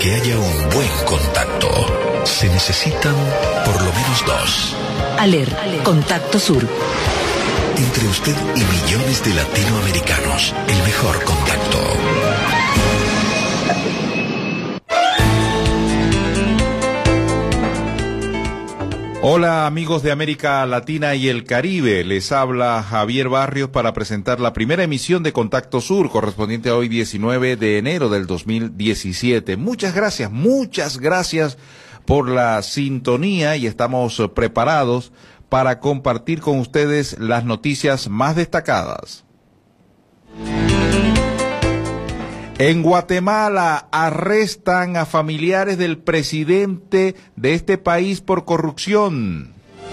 que haya un buen contacto, se necesitan por lo menos dos. ALER, Contacto Sur. Entre usted y millones de latinoamericanos, el mejor contacto. Hola amigos de América Latina y el Caribe, les habla Javier Barrios para presentar la primera emisión de Contacto Sur, correspondiente a hoy 19 de enero del 2017. Muchas gracias por la sintonía y estamos preparados para compartir con ustedes las noticias más destacadas. En Guatemala arrestan a familiares del presidente de este país por corrupción.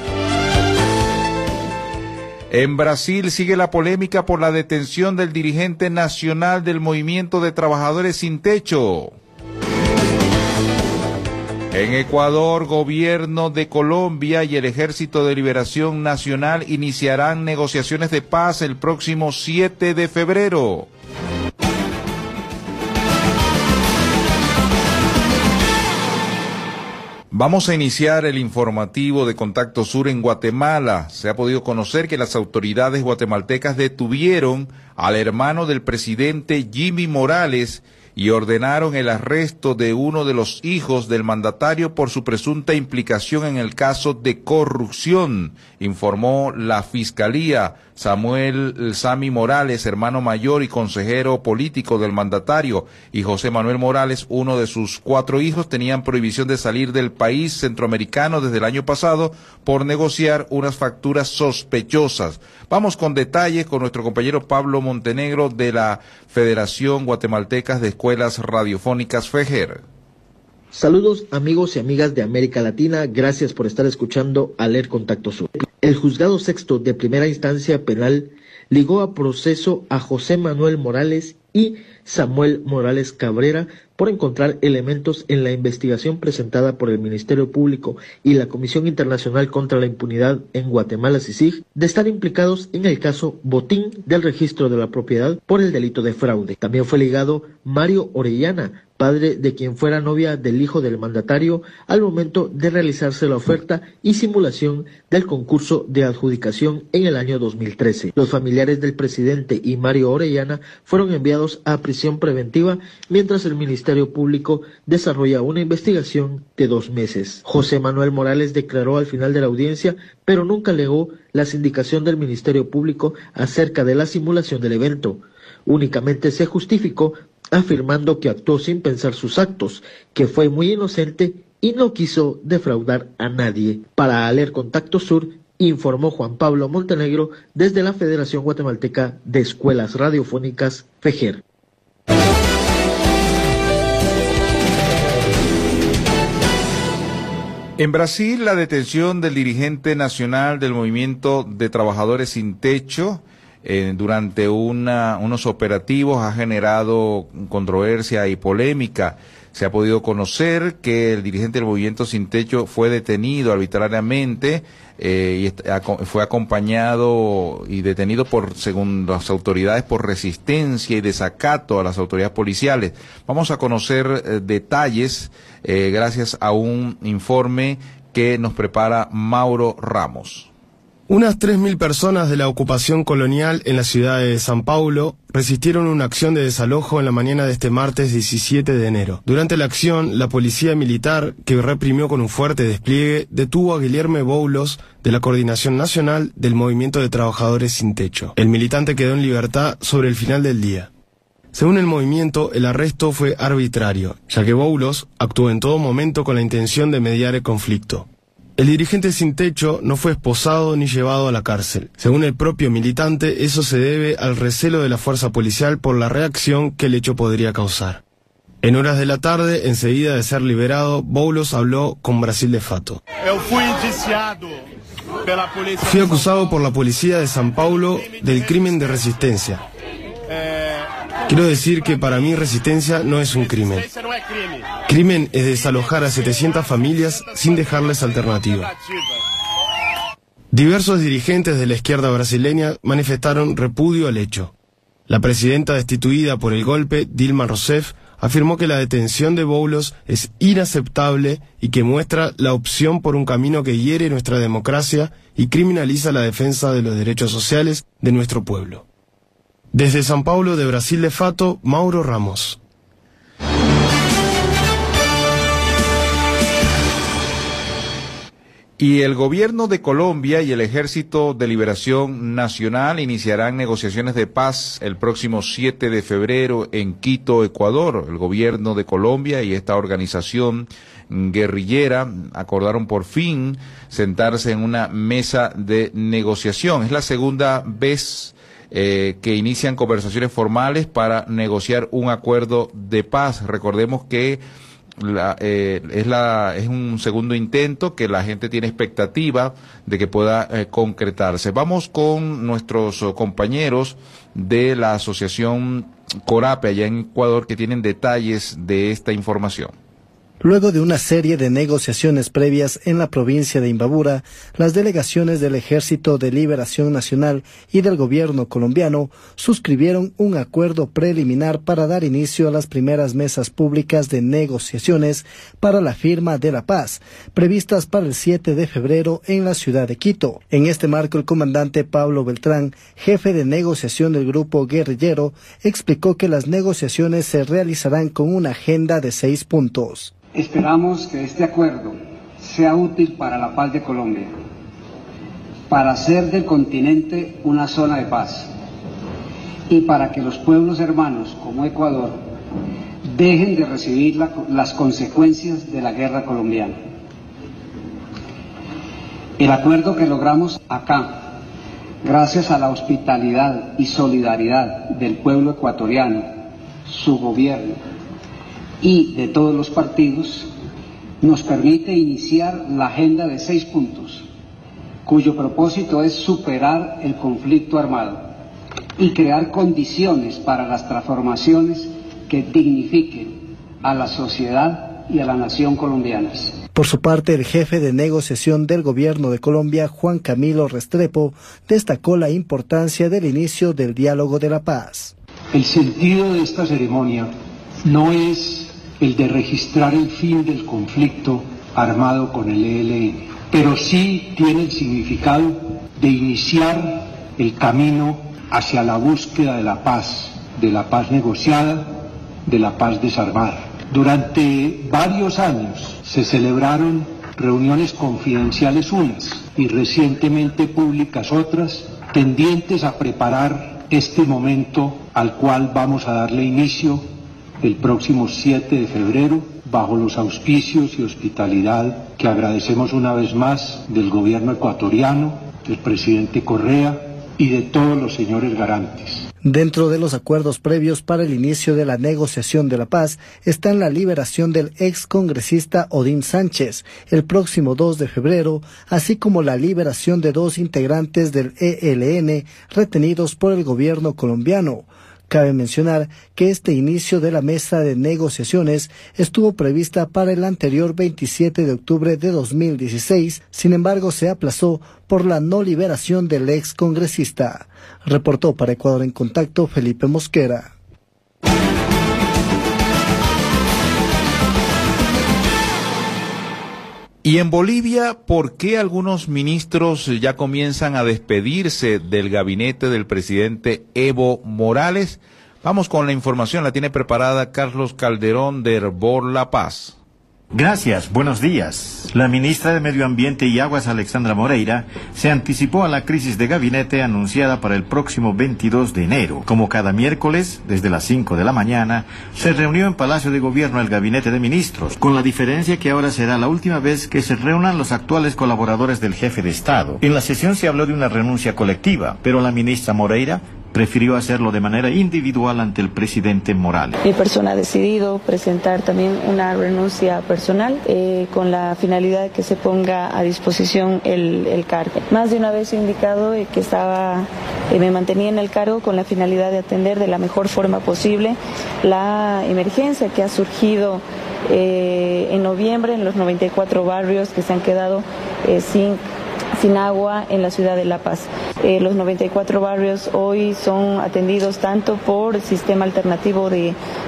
En Brasil sigue la polémica por la detención del dirigente nacional del Movimiento de Trabajadores Sin Techo. En Ecuador, gobierno de Colombia y el Ejército de Liberación Nacional iniciarán negociaciones de paz el próximo 7 de febrero. Vamos a iniciar el informativo de Contacto Sur en Guatemala. Se ha podido conocer que las autoridades guatemaltecas detuvieron al hermano del presidente Jimmy Morales y ordenaron el arresto de uno de los hijos del mandatario por su presunta implicación en el caso de corrupción, informó la Fiscalía. Samuel Sammy Morales, hermano mayor y consejero político del mandatario, y José Manuel Morales, uno de sus 4 hijos, tenían prohibición de salir del país centroamericano desde el año pasado por negociar unas facturas sospechosas. Vamos con detalles con nuestro compañero Pablo Montenegro de la Federación Guatemalteca de Escuelas Radiofónicas, FEGER. Saludos amigos y amigas de América Latina, gracias por estar escuchando ALER Contacto Sur. El Juzgado Sexto de Primera Instancia Penal ligó a proceso a José Manuel Morales y Samuel Morales Cabrera por encontrar elementos en la investigación presentada por el Ministerio Público y la Comisión Internacional contra la Impunidad en Guatemala, CICIG, de estar implicados en el caso Botín del Registro de la Propiedad por el delito de fraude. También fue ligado Mario Orellana, padre de quien fuera novia del hijo del mandatario al momento de realizarse la oferta y simulación del concurso de adjudicación en el año 2013. Los familiares del presidente y Mario Orellana fueron enviados a prisión preventiva mientras el Ministerio Público desarrolla una investigación de 2 meses. José Manuel Morales declaró al final de la audiencia, pero nunca negó las indicaciones del Ministerio Público acerca de la simulación del evento. Únicamente se justificó afirmando que actuó sin pensar sus actos, que fue muy inocente y no quiso defraudar a nadie. Para ALER Contacto Sur, informó Juan Pablo Montenegro desde la Federación Guatemalteca de Escuelas Radiofónicas, FEGER. En Brasil, la detención del dirigente nacional del Movimiento de Trabajadores Sin Techo durante unos operativos ha generado controversia y polémica. Se ha podido conocer que el dirigente del Movimiento Sin Techo fue detenido arbitrariamente y fue acompañado y detenido según las autoridades, por resistencia y desacato a las autoridades policiales. Vamos a conocer detalles gracias a un informe que nos prepara Mauro Ramos. Unas 3.000 personas de la ocupación colonial en la ciudad de São Paulo resistieron una acción de desalojo en la mañana de este martes 17 de enero. Durante la acción, la policía militar, que reprimió con un fuerte despliegue, detuvo a Guilherme Boulos de la Coordinación Nacional del Movimiento de Trabajadores Sin Techo. El militante quedó en libertad sobre el final del día. Según el movimiento, el arresto fue arbitrario, ya que Boulos actuó en todo momento con la intención de mediar el conflicto. El dirigente Sin Techo no fue esposado ni llevado a la cárcel. Según el propio militante, eso se debe al recelo de la fuerza policial por la reacción que el hecho podría causar. En horas de la tarde, enseguida de ser liberado, Boulos habló con Brasil de Fato. Fui acusado por la policía de São Paulo del crimen de resistencia. Quiero decir que para mí resistencia no es un crimen. Crimen es desalojar a 700 familias sin dejarles alternativa. Diversos dirigentes de la izquierda brasileña manifestaron repudio al hecho. La presidenta destituida por el golpe, Dilma Rousseff, afirmó que la detención de Boulos es inaceptable y que muestra la opción por un camino que hiere nuestra democracia y criminaliza la defensa de los derechos sociales de nuestro pueblo. Desde San Paulo de Brasil de Fato, Mauro Ramos. Y el gobierno de Colombia y el Ejército de Liberación Nacional iniciarán negociaciones de paz el próximo 7 de febrero en Quito, Ecuador. El gobierno de Colombia y esta organización guerrillera acordaron por fin sentarse en una mesa de negociación. Es la segunda vez que inician conversaciones formales para negociar un acuerdo de paz. Recordemos que es un segundo intento que la gente tiene expectativa de que pueda concretarse. Vamos con nuestros compañeros de la asociación Corape allá en Ecuador que tienen detalles de esta información. Luego de una serie de negociaciones previas en la provincia de Imbabura, las delegaciones del Ejército de Liberación Nacional y del gobierno colombiano suscribieron un acuerdo preliminar para dar inicio a las primeras mesas públicas de negociaciones para la firma de la paz, previstas para el 7 de febrero en la ciudad de Quito. En este marco, el comandante Pablo Beltrán, jefe de negociación del grupo guerrillero, explicó que las negociaciones se realizarán con una agenda de 6 puntos. Esperamos que este acuerdo sea útil para la paz de Colombia, para hacer del continente una zona de paz y para que los pueblos hermanos como Ecuador dejen de recibir las consecuencias de la guerra colombiana. El acuerdo que logramos acá, gracias a la hospitalidad y solidaridad del pueblo ecuatoriano, su gobierno y de todos los partidos, nos permite iniciar la agenda de 6 puntos, cuyo propósito es superar el conflicto armado y crear condiciones para las transformaciones que dignifiquen a la sociedad y a la nación colombianas. Por su parte, el jefe de negociación del gobierno de Colombia, Juan Camilo Restrepo, destacó la importancia del inicio del diálogo de la paz. El sentido de esta ceremonia no es el de registrar el fin del conflicto armado con el ELN, pero sí tiene el significado de iniciar el camino hacia la búsqueda de la paz negociada, de la paz desarmada. Durante varios años se celebraron reuniones confidenciales unas y recientemente públicas otras, tendientes a preparar este momento al cual vamos a darle inicio el próximo 7 de febrero, bajo los auspicios y hospitalidad que agradecemos una vez más del gobierno ecuatoriano, del presidente Correa y de todos los señores garantes. Dentro de los acuerdos previos para el inicio de la negociación de la paz están la liberación del excongresista Odín Sánchez el próximo 2 de febrero, así como la liberación de 2 integrantes del ELN retenidos por el gobierno colombiano. Cabe mencionar que este inicio de la mesa de negociaciones estuvo prevista para el anterior 27 de octubre de 2016, sin embargo se aplazó por la no liberación del ex congresista. Reportó para Ecuador en Contacto Felipe Mosquera. Y en Bolivia, ¿por qué algunos ministros ya comienzan a despedirse del gabinete del presidente Evo Morales? Vamos con la información, la tiene preparada Carlos Calderón de Herbor La Paz. Gracias, buenos días. La ministra de Medio Ambiente y Aguas, Alexandra Moreira, se anticipó a la crisis de gabinete anunciada para el próximo 22 de enero. Como cada miércoles, desde las 5 de la mañana, se reunió en Palacio de Gobierno el gabinete de ministros, con la diferencia que ahora será la última vez que se reúnan los actuales colaboradores del jefe de Estado. En la sesión se habló de una renuncia colectiva, pero la ministra Moreira prefirió hacerlo de manera individual ante el presidente Morales. Mi persona ha decidido presentar también una renuncia personal con la finalidad de que se ponga a disposición el cargo. Más de una vez he indicado que me mantenía en el cargo con la finalidad de atender de la mejor forma posible la emergencia que ha surgido en noviembre en los 94 barrios que se han quedado sin agua en la ciudad de La Paz. Los 94 barrios hoy son atendidos tanto por el sistema alternativo de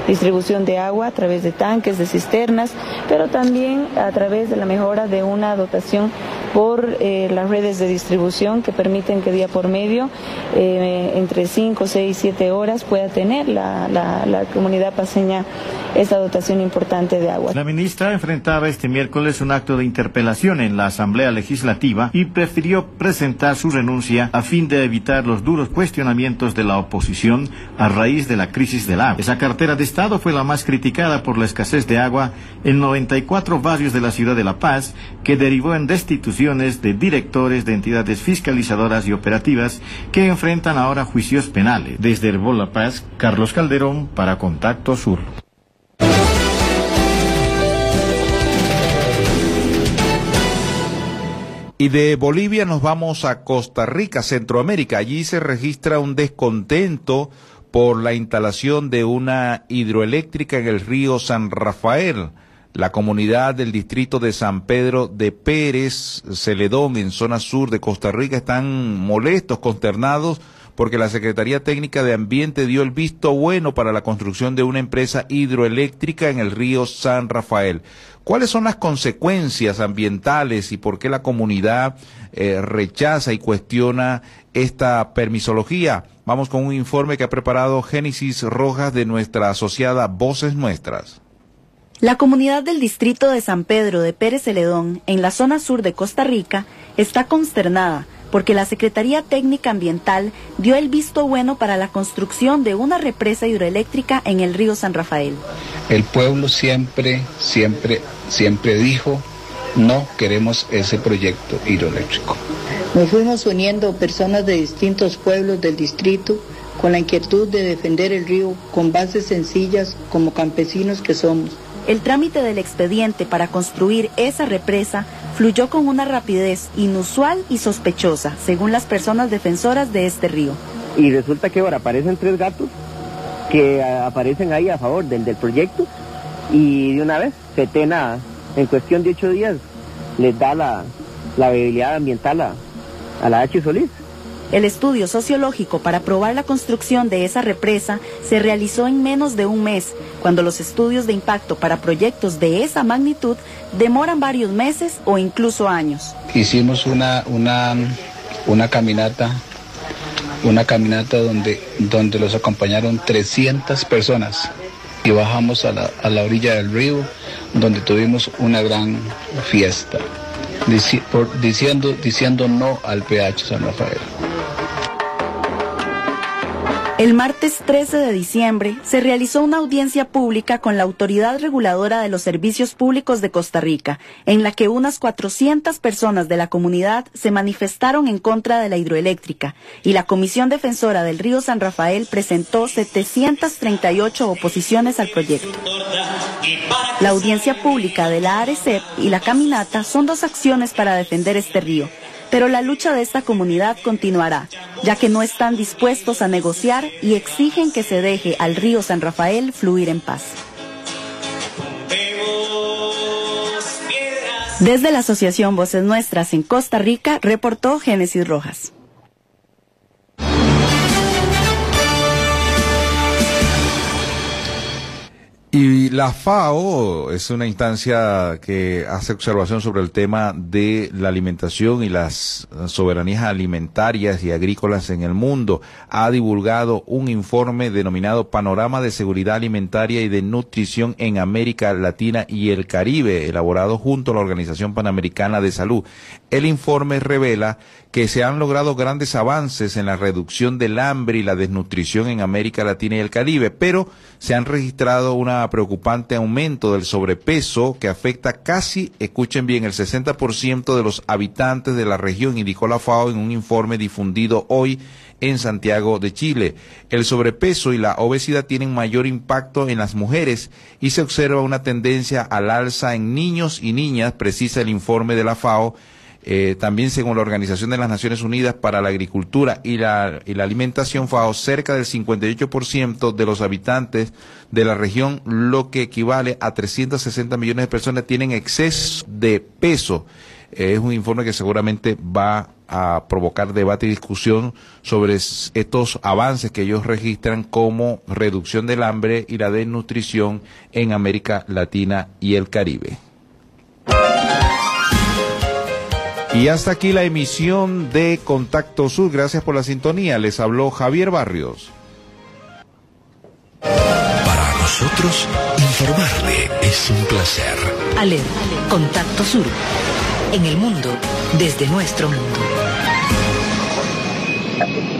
distribución de agua a través de tanques, de cisternas, pero también a través de la mejora de una dotación por las redes de distribución que permiten que día por medio, entre 5, 6, 7 horas, pueda tener la comunidad paceña esta dotación importante de agua. La ministra enfrentaba este miércoles un acto de interpelación en la Asamblea Legislativa y prefirió presentar su renuncia a fin de evitar los duros cuestionamientos de la oposición a raíz de la crisis del agua. Esa cartera de Estado fue la más criticada por la escasez de agua en 94 barrios de la ciudad de La Paz, que derivó en destituciones de directores de entidades fiscalizadoras y operativas que enfrentan ahora juicios penales. Desde Herbol La Paz, Carlos Calderón para Contacto Sur. Y de Bolivia nos vamos a Costa Rica, Centroamérica. Allí se registra un descontento por la instalación de una hidroeléctrica en el río San Rafael. La comunidad del distrito de San Pedro de Pérez Celedón, en zona sur de Costa Rica, están molestos, consternados, porque la Secretaría Técnica de Ambiente dio el visto bueno para la construcción de una empresa hidroeléctrica en el río San Rafael. ¿Cuáles son las consecuencias ambientales y por qué la comunidad rechaza y cuestiona esta permisología? Vamos con un informe que ha preparado Génesis Rojas de nuestra asociada Voces Nuestras. La comunidad del distrito de San Pedro de Pérez Celedón, en la zona sur de Costa Rica, está consternada porque la Secretaría Técnica Ambiental dio el visto bueno para la construcción de una represa hidroeléctrica en el río San Rafael. El pueblo siempre dijo, no queremos ese proyecto hidroeléctrico. Nos fuimos uniendo personas de distintos pueblos del distrito con la inquietud de defender el río con bases sencillas como campesinos que somos. El trámite del expediente para construir esa represa fluyó con una rapidez inusual y sospechosa, según las personas defensoras de este río. Y resulta que ahora aparecen 3 gatos que aparecen ahí a favor del proyecto y de una vez Fetena, en cuestión de 8 días, les da la viabilidad ambiental a la H. Solís. El estudio sociológico para probar la construcción de esa represa se realizó en menos de un mes, cuando los estudios de impacto para proyectos de esa magnitud demoran varios meses o incluso años. Hicimos una caminata donde los acompañaron 300 personas y bajamos a la orilla del río, donde tuvimos una gran fiesta, diciendo no al PH San Rafael. El martes 13 de diciembre se realizó una audiencia pública con la Autoridad Reguladora de los Servicios Públicos de Costa Rica, en la que unas 400 personas de la comunidad se manifestaron en contra de la hidroeléctrica, y la Comisión Defensora del Río San Rafael presentó 738 oposiciones al proyecto. La audiencia pública de la ARECEP y la caminata son 2 acciones para defender este río. Pero la lucha de esta comunidad continuará, ya que no están dispuestos a negociar y exigen que se deje al río San Rafael fluir en paz. Desde la Asociación Voces Nuestras en Costa Rica, reportó Génesis Rojas. Y la FAO es una instancia que hace observación sobre el tema de la alimentación y las soberanías alimentarias y agrícolas en el mundo. Ha divulgado un informe denominado Panorama de Seguridad Alimentaria y de Nutrición en América Latina y el Caribe, elaborado junto a la Organización Panamericana de Salud. El informe revela que se han logrado grandes avances en la reducción del hambre y la desnutrición en América Latina y el Caribe, pero se han registrado una preocupante aumento del sobrepeso que afecta casi, escuchen bien, el 60% de los habitantes de la región, indicó la FAO en un informe difundido hoy en Santiago de Chile. El sobrepeso y la obesidad tienen mayor impacto en las mujeres y se observa una tendencia al alza en niños y niñas, precisa el informe de la FAO. También según la Organización de las Naciones Unidas para la Agricultura y la Alimentación FAO, cerca del 58% de los habitantes de la región, lo que equivale a 360 millones de personas, tienen exceso de peso. Es un informe que seguramente va a provocar debate y discusión sobre estos avances que ellos registran como reducción del hambre y la desnutrición en América Latina y el Caribe. Y hasta aquí la emisión de Contacto Sur. Gracias por la sintonía. Les habló Javier Barrios. Para nosotros, informarle es un placer. ALER, Contacto Sur. En el mundo, desde nuestro mundo.